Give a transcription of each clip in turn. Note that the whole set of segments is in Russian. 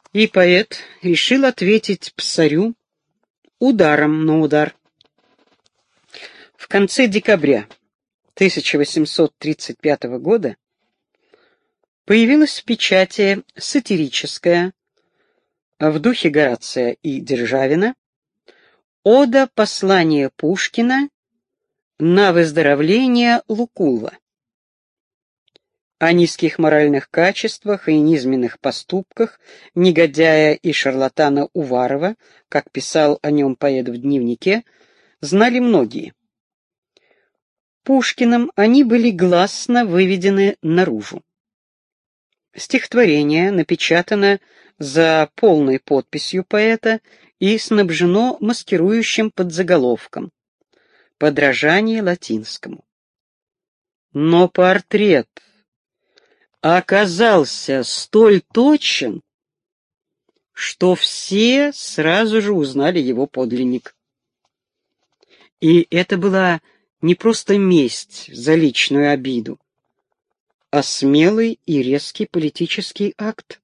И поэт решил ответить псарю ударом на удар. В конце декабря 1835 года появилась в печати сатирическая, в духе Горация и Державина, ода послания Пушкина на выздоровление Лукулла. О низких моральных качествах и низменных поступках негодяя и шарлатана Уварова, как писал о нем поэт в дневнике, знали многие. Пушкиным они были гласно выведены наружу. Стихотворение напечатано за полной подписью поэта и снабжено маскирующим подзаголовком «Подражание латинскому». Но портрет оказался столь точен, что все сразу же узнали его подлинник. И это была не просто месть за личную обиду, а смелый и резкий политический акт.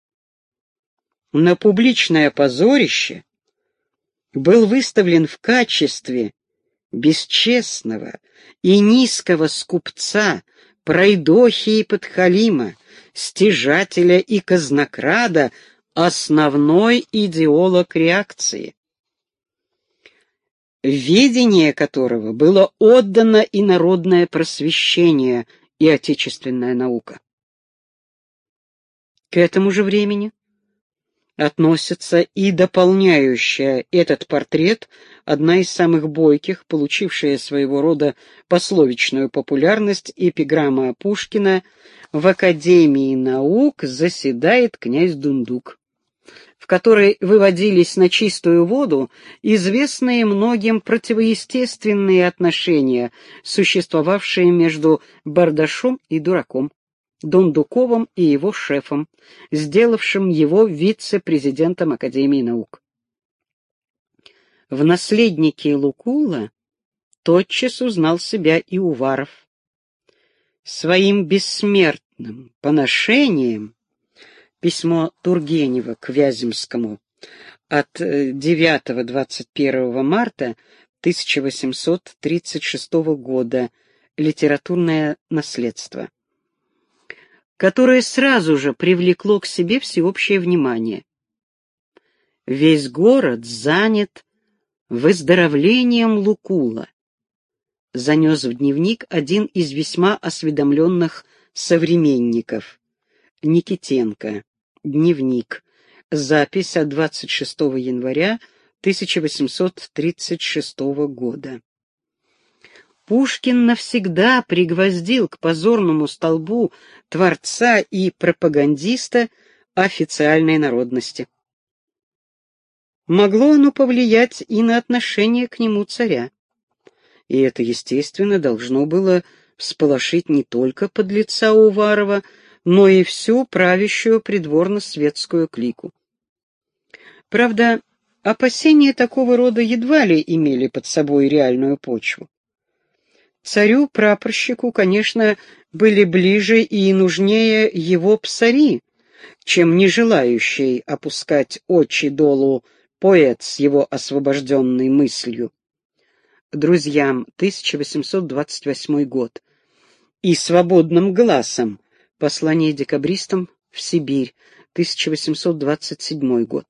На публичное позорище был выставлен в качестве бесчестного и низкого скупца, пройдохи и подхалима, стяжателя и казнокрада основной идеолог реакции, в ведение которого было отдано и народное просвещение, и отечественная наука. К этому же времени относится и дополняющая этот портрет одна из самых бойких, получившая своего рода пословичную популярность, эпиграмма Пушкина «В Академии наук заседает князь Дундук», в которой выводились на чистую воду известные многим противоестественные отношения, существовавшие между бардашом и дураком, Дундуковым и его шефом, сделавшим его вице-президентом Академии наук. В наследнике Лукулла тотчас узнал себя и Уваров. Своим бессмертным поношением письмо Тургенева к Вяземскому от 9-21 марта 1836 года «Литературное наследство», которое сразу же привлекло к себе всеобщее внимание. Весь город занят выздоровлением Лукулла, занес в дневник один из весьма осведомленных современников, Никитенко, дневник, запись от 26 января 1836 года. Пушкин навсегда пригвоздил к позорному столбу творца и пропагандиста официальной народности. Могло оно повлиять и на отношение к нему царя. И это, естественно, должно было всполошить не только подлеца Уварова, но и всю правящую придворно-светскую клику. Правда, опасения такого рода едва ли имели под собой реальную почву. Царю-прапорщику, конечно, были ближе и нужнее его псари, чем не желающий опускать очи долу поэт с его освобожденной мыслью. Друзьям, 1828 год. И свободным глазом. Послание декабристам в Сибирь, 1827 год.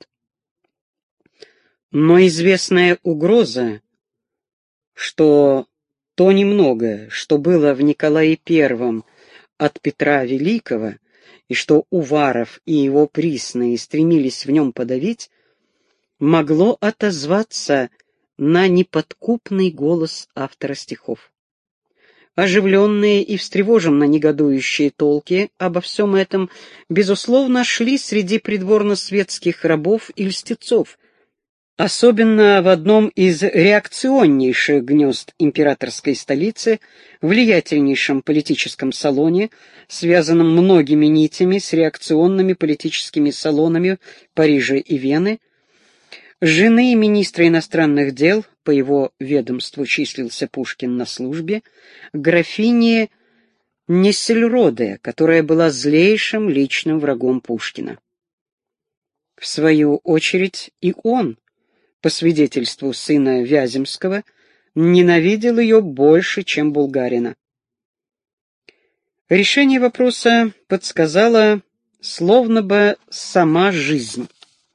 Но известная угроза, что то немногое, что было в Николае I от Петра Великого, и что Уваров и его присные стремились в нем подавить, могло отозваться на неподкупный голос автора стихов. Оживленные и встревоженно негодующие толки обо всем этом, безусловно, шли среди придворно-светских рабов и льстецов, особенно в одном из реакционнейших гнезд императорской столицы, влиятельнейшем политическом салоне, связанном многими нитями с реакционными политическими салонами Парижа и Вены, жены министра иностранных дел, по его ведомству числился Пушкин на службе, графини Нессельроде, которая была злейшим личным врагом Пушкина. В свою очередь и он, по свидетельству сына Вяземского, ненавидел ее больше, чем булгарина. Решение вопроса подсказала словно бы сама жизнь.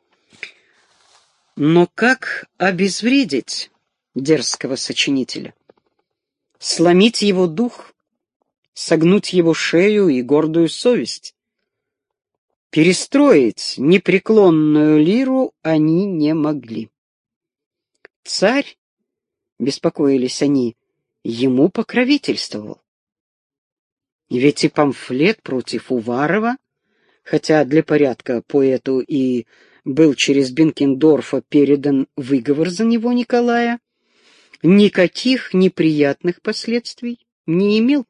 Но как обезвредить дерзкого сочинителя? Сломить его дух, согнуть его шею и гордую совесть? Перестроить непреклонную лиру они не могли. Царь, беспокоились они, ему покровительствовал. Ведь и памфлет против Уварова, хотя для порядка поэту и был через Бенкендорфа передан выговор за него Николая, никаких неприятных последствий не имел.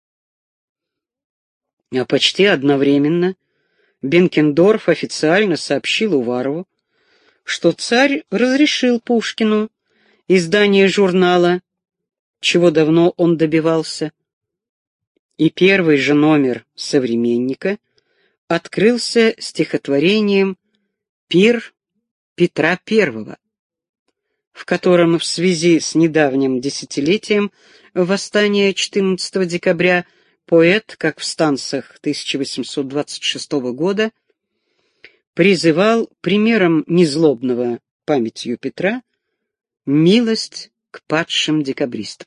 А почти одновременно Бенкендорф официально сообщил Уварову, что царь разрешил Пушкину издание журнала, чего давно он добивался, и первый же номер «Современника» открылся стихотворением «Пир Петра I», в котором в связи с недавним десятилетием восстания 14 декабря поэт, как в станцах 1826 года, призывал примером незлобного памятью Петра милость к падшим декабристам.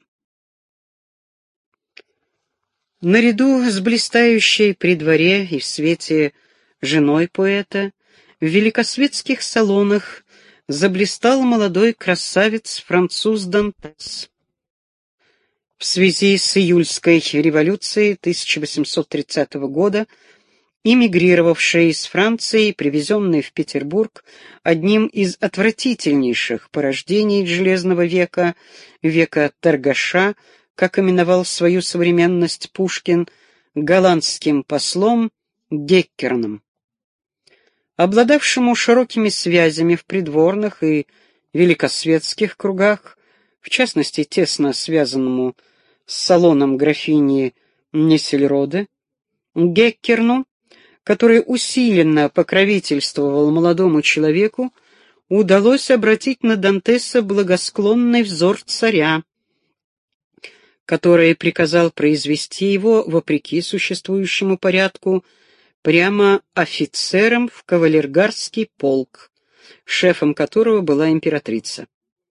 Наряду с блистающей при дворе и в свете женой поэта в великосветских салонах заблистал молодой красавец-француз Дантес. В связи с июльской революцией 1830 года, эмигрировавший из Франции и привезенный в Петербург одним из отвратительнейших порождений Железного века, века торгаша, как именовал свою современность Пушкин, голландским послом Геккерном, обладавшему широкими связями в придворных и великосветских кругах, в частности, тесно связанному с салоном графини Нессельроде, Геккерну, который усиленно покровительствовал молодому человеку, удалось обратить на Дантеса благосклонный взор царя, который приказал произвести его, вопреки существующему порядку, прямо офицером в кавалергардский полк, шефом которого была императрица.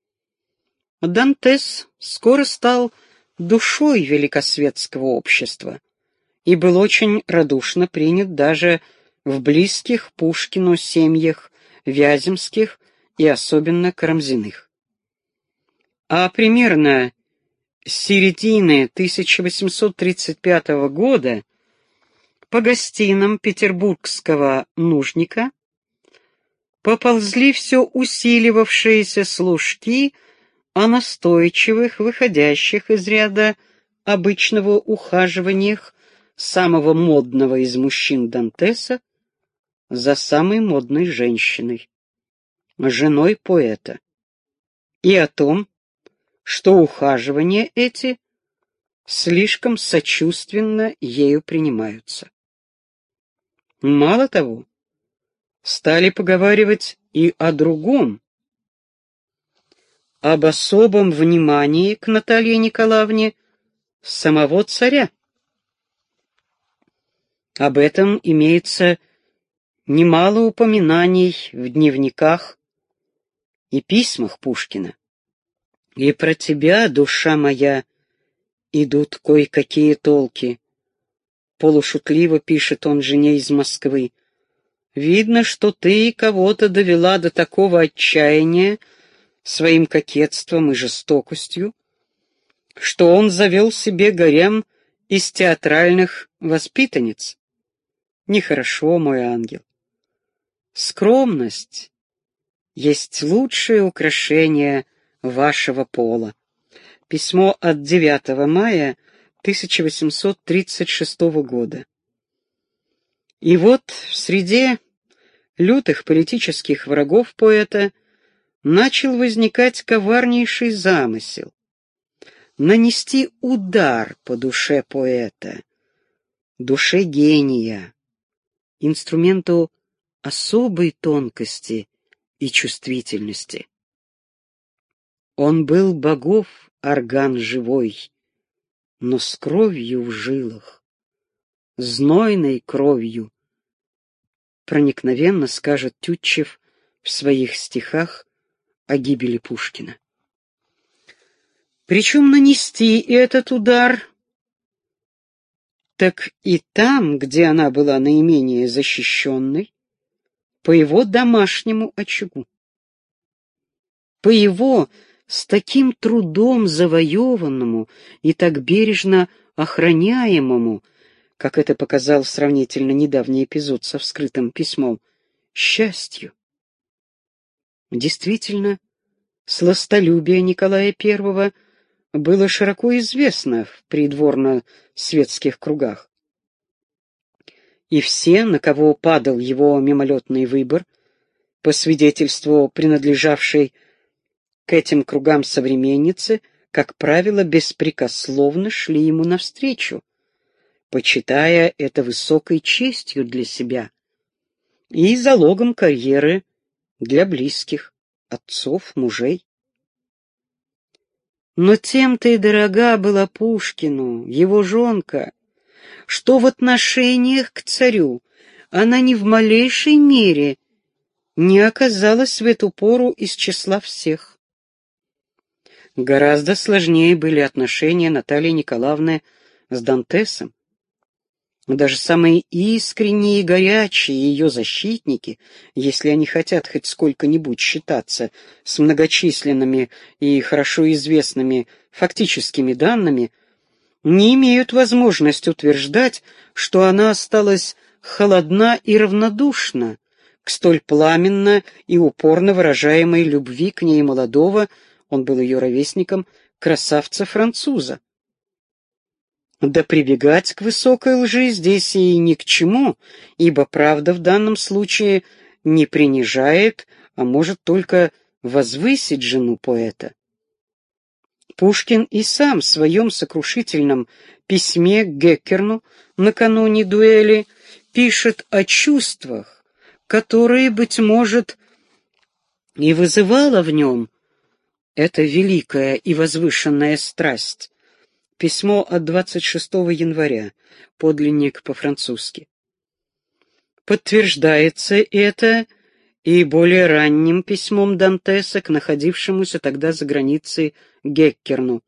Дантес скоро стал душой великосветского общества и был очень радушно принят даже в близких Пушкину семьях Вяземских и особенно Карамзиных. А примерно с середины 1835 года по гостинам петербургского нужника поползли все усиливавшиеся слушки о настойчивых, выходящих из ряда обычного ухаживаниях самого модного из мужчин Дантеса за самой модной женщиной, женой поэта, и о том, что ухаживания эти слишком сочувственно ею принимаются. Мало того, стали поговаривать и о другом, об особом внимании к Наталье Николаевне самого царя. Об этом имеется немало упоминаний в дневниках и письмах Пушкина. И про тебя, душа моя, идут кое-какие толки. Полушутливо пишет он жене из Москвы. Видно, что ты кого-то довела до такого отчаяния своим кокетством и жестокостью, что он завел себе гарем из театральных воспитанниц. Нехорошо, мой ангел. Скромность есть лучшее украшение вашего пола. Письмо от 9 мая 1836 года. И вот в среде лютых политических врагов поэта начал возникать коварнейший замысел — нанести удар по душе поэта, душе гения, инструменту особой тонкости и чувствительности. Он был богов орган живой, но с кровью в жилах, знойной кровью, проникновенно скажет Тютчев в своих стихах о гибели Пушкина. Причем нанести этот удар, так и там, где она была наименее защищенной, по его домашнему очагу, по его с таким трудом завоеванному и так бережно охраняемому, как это показал сравнительно недавний эпизод со вскрытым письмом, счастью. Действительно, сластолюбие Николая I было широко известно в придворно-светских кругах. И все, на кого падал его мимолетный выбор, по свидетельству принадлежавшей к этим кругам современницы, как правило, беспрекословно шли ему навстречу, почитая это высокой честью для себя и залогом карьеры для близких, отцов, мужей. Но тем-то и дорога была Пушкину его жонка, что в отношениях к царю она ни в малейшей мере не оказалась в эту пору из числа всех. Гораздо сложнее были отношения Натальи Николаевны с Дантесом. Даже самые искренние и горячие ее защитники, если они хотят хоть сколько-нибудь считаться с многочисленными и хорошо известными фактическими данными, не имеют возможности утверждать, что она осталась холодна и равнодушна к столь пламенно и упорно выражаемой любви к ней молодого, он был ее ровесником, красавца-француза. Да прибегать к высокой лжи здесь и ни к чему, ибо правда в данном случае не принижает, а может только возвысить жену поэта. Пушкин и сам в своем сокрушительном письме к Геккерну накануне дуэли пишет о чувствах, которые, быть может, и вызывала в нем эта великая и возвышенная страсть. Письмо от 26 января, подлинник по-французски. Подтверждается это и более ранним письмом Дантеса к находившемуся тогда за границей Геккерну.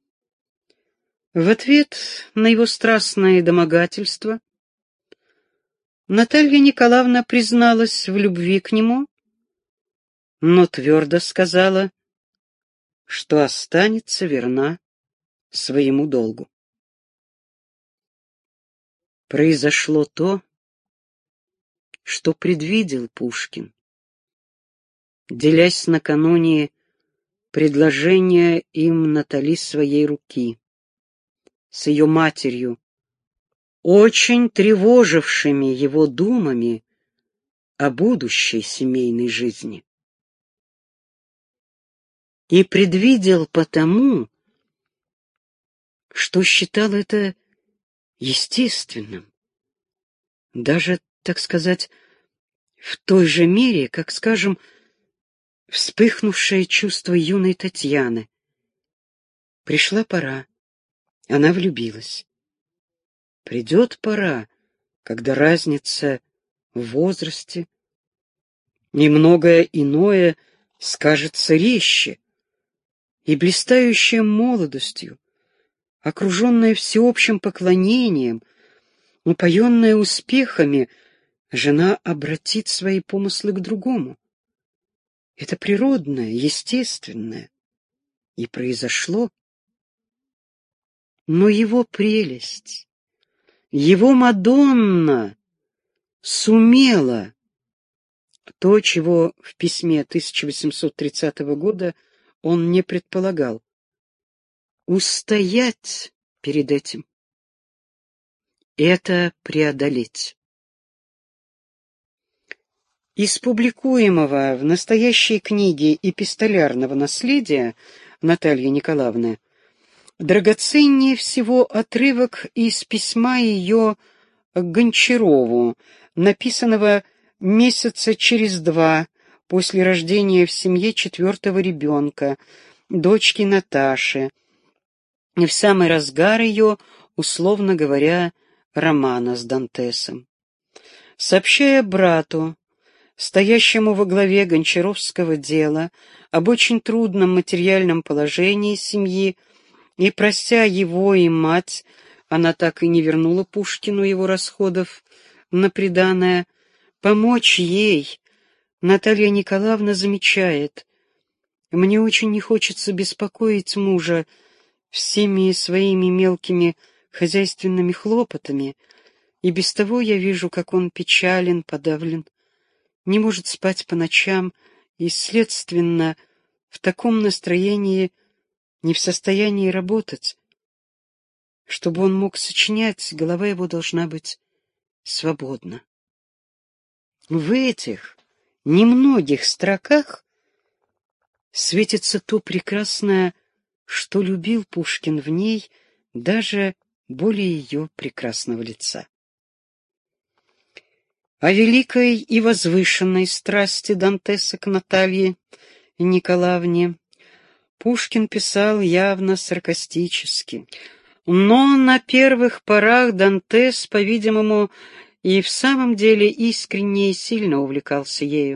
В ответ на его страстное домогательство Наталья Николаевна призналась в любви к нему, но твердо сказала, что останется верна своему долгу. Произошло то, что предвидел Пушкин, делясь накануне предложения им Натали своей руки с ее матерью, очень тревожившими его думами о будущей семейной жизни. И предвидел потому, что считал это естественным, даже, так сказать, в той же мере, как, скажем, вспыхнувшее чувство юной Татьяны. Пришла пора, она влюбилась. Придет пора, когда разница в возрасте и многое иное скажется резче, и блистающая молодостью, окруженная всеобщим поклонением, упоенная успехами, жена обратит свои помыслы к другому. Это природное, естественное, и произошло. Но его прелесть, его Мадонна сумела то, чего в письме 1830 года он не предполагал, устоять перед этим, это преодолеть. Из публикуемого в настоящей книге эпистолярного наследия Натальи Николаевны драгоценнее всего отрывок из письма ее к Гончарову, написанного месяца через 2 после рождения в семье 4-го ребенка, дочки Наташи, и в самый разгар ее, условно говоря, романа с Дантесом. Сообщая брату, стоящему во главе гончаровского дела, об очень трудном материальном положении семьи, и прося его и мать, она так и не вернула Пушкину его расходов на приданое, помочь ей, Наталья Николаевна замечает: «Мне очень не хочется беспокоить мужа всеми своими мелкими хозяйственными хлопотами, и без того я вижу, как он печален, подавлен, не может спать по ночам и, следственно, в таком настроении не в состоянии работать. Чтобы он мог сочинять, голова его должна быть свободна». В этих немногих строках светится то прекрасное, что любил Пушкин в ней, даже более ее прекрасного лица. О великой и возвышенной страсти Дантеса к Наталье Николаевне Пушкин писал явно саркастически. Но на первых порах Дантес, по-видимому, и в самом деле искренне и сильно увлекался ею.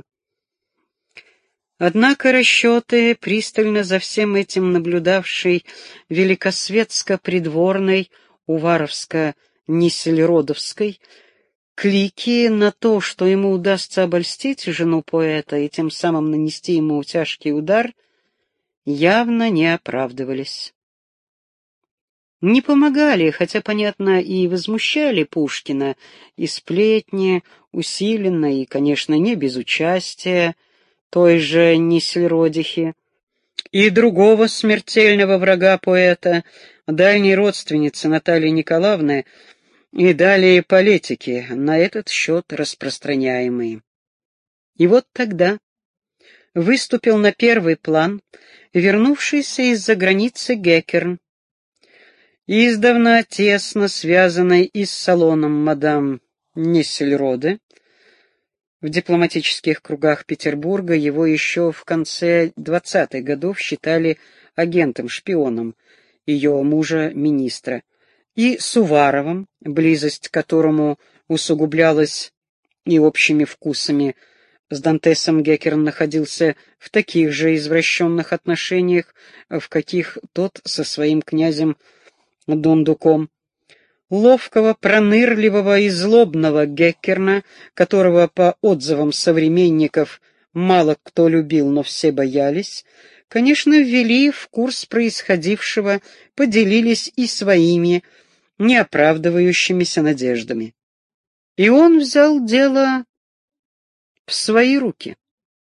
Однако расчеты, пристально за всем этим наблюдавшей великосветско-придворной Уваровско-Нисельродовской клики на то, что ему удастся обольстить жену поэта и тем самым нанести ему тяжкий удар, явно не оправдывались. Не помогали, хотя, понятно, и возмущали Пушкина, и сплетни, усиленно и, конечно, не без участия той же Нисельродихи и другого смертельного врага поэта, дальней родственницы Натальи Николаевны, и далее политики, на этот счет распространяемые. И вот тогда выступил на первый план вернувшийся из-за границы Геккерн, издавна тесно связанный и с салоном мадам Нисельроде. В дипломатических кругах Петербурга его еще в конце 20-х годов считали агентом-шпионом ее мужа-министра, и с Уваровым, близость к которому усугублялась и общими вкусами. С Дантесом Геккерн находился в таких же извращенных отношениях, в каких тот со своим князем Дундуком. Ловкого, пронырливого и злобного Геккерна, которого, по отзывам современников, мало кто любил, но все боялись, конечно, ввели в курс происходившего, поделились и своими неоправдывающимися надеждами. И он взял дело в свои руки.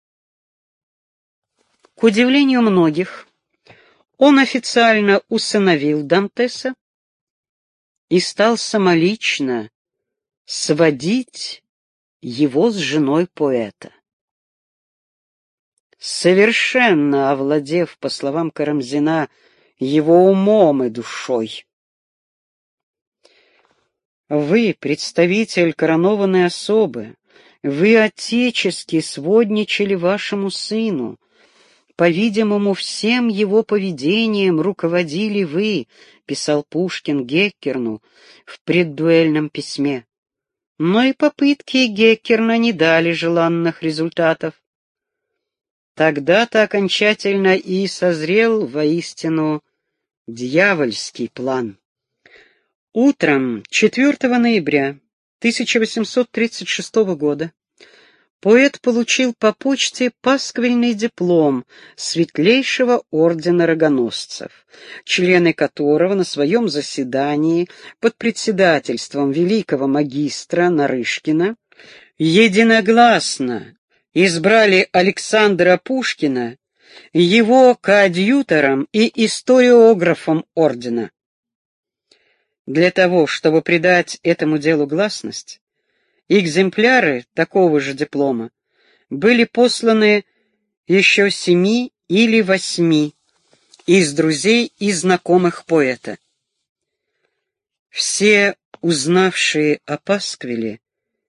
К удивлению многих, он официально усыновил Дантеса и стал самолично сводить его с женой поэта. Совершенно овладев, по словам Карамзина, его умом и душой. Вы, представитель коронованной особы, вы отечески сводничали вашему сыну. По-видимому, всем его поведением руководили вы, писал Пушкин Геккерну в преддуэльном письме. Но и попытки Геккерна не дали желанных результатов. Тогда-то окончательно и созрел воистину дьявольский план. Утром 4 ноября 1836 года поэт получил по почте пасквильный диплом Светлейшего ордена рогоносцев, члены которого на своем заседании под председательством великого магистра Нарышкина единогласно избрали Александра Пушкина его коадьютором и историографом ордена. Для того, чтобы придать этому делу гласность, экземпляры такого же диплома были посланы еще 7 или 8 из друзей и знакомых поэта. Все, узнавшие о пасквиле,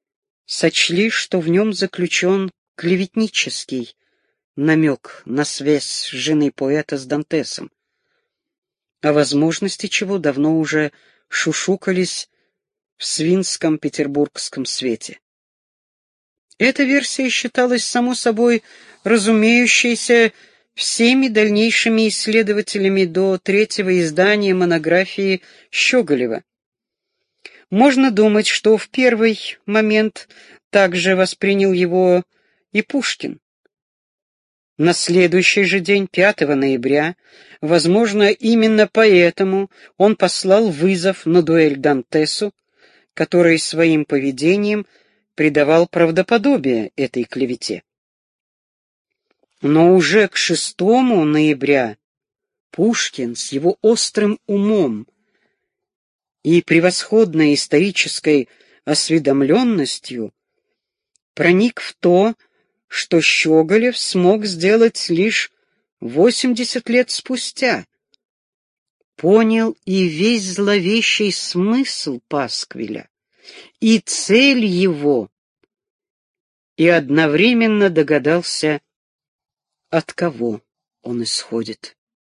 сочли, что в нем заключен клеветнический намек на связь жены поэта с Дантесом, о возможности чего давно уже шушукались в свинском петербургском свете. Эта версия считалась само собой разумеющейся всеми дальнейшими исследователями до третьего издания монографии Щеголева. Можно думать, что в первый момент также воспринял его и Пушкин. На следующий же день, 5 ноября, возможно, именно поэтому он послал вызов на дуэль Дантесу, который своим поведением придавал правдоподобие этой клевете. Но уже к 6 ноября Пушкин с его острым умом и превосходной исторической осведомленностью проник в то, что Щеголев смог сделать лишь 80 лет спустя, понял и весь зловещий смысл пасквиля, и цель его, и одновременно догадался, от кого он исходит.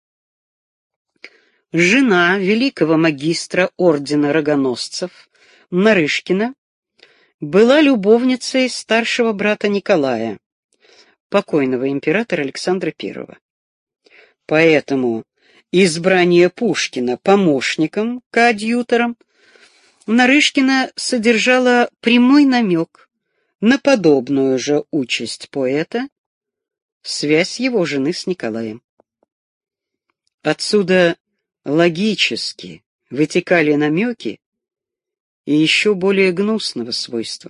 Жена великого магистра ордена рогоносцев Нарышкина была любовницей старшего брата Николая, покойного императора Александра I. Поэтому избрание Пушкина помощником, коадьютором, Нарышкина содержало прямой намек на подобную же участь поэта, связь его жены с Николаем. Отсюда логически вытекали намеки и еще более гнусного свойства.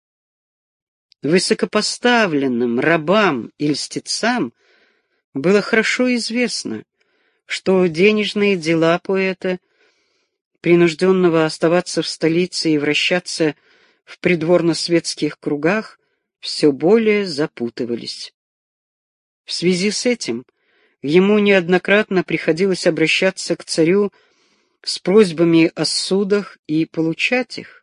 Высокопоставленным рабам и льстецам было хорошо известно, что денежные дела поэта, принужденного оставаться в столице и вращаться в придворно-светских кругах, все более запутывались. В связи с этим ему неоднократно приходилось обращаться к царю с просьбами о судах и получать их.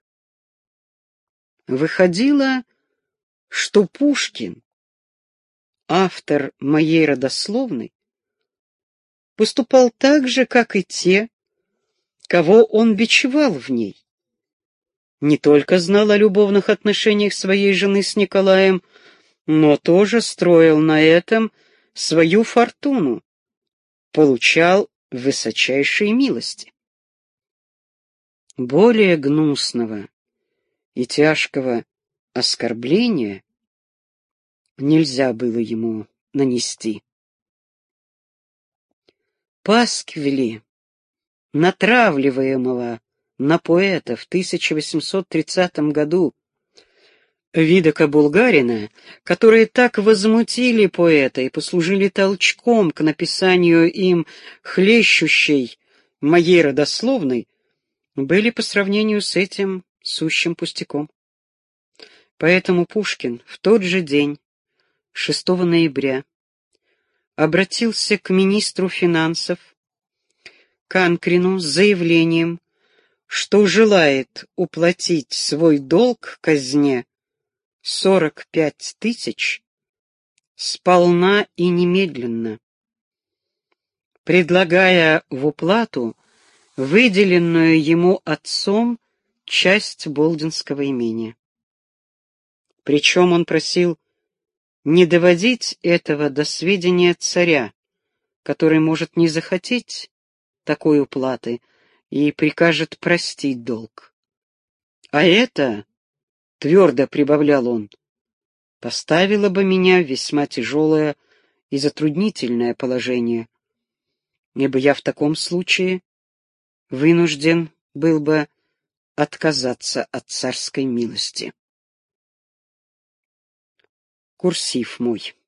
Выходило, что Пушкин, автор моей родословной, поступал так же, как и те, кого он бичевал в ней. Не только знал о любовных отношениях своей жены с Николаем, но тоже строил на этом свою фортуну, получал высочайшие милости. Более гнусного и тяжкого оскорбления нельзя было ему нанести. Пасквили, натравливаемого на поэта в 1830 году Видока Булгарина, которые так возмутили поэта и послужили толчком к написанию им хлещущей моей родословной, были по сравнению с этим сущим пустяком. Поэтому Пушкин в тот же день, 6 ноября, обратился к министру финансов Канкрину с заявлением, что желает уплатить свой долг казне 45 000 сполна и немедленно, предлагая в уплату выделенную ему отцом часть болдинского имения. Причем он просил не доводить этого до сведения царя, который может не захотеть такой уплаты и прикажет простить долг. А это, твердо прибавлял он, поставило бы меня в весьма тяжелое и затруднительное положение, ибо я в таком случае вынужден был бы отказаться от царской милости. Курсив мой.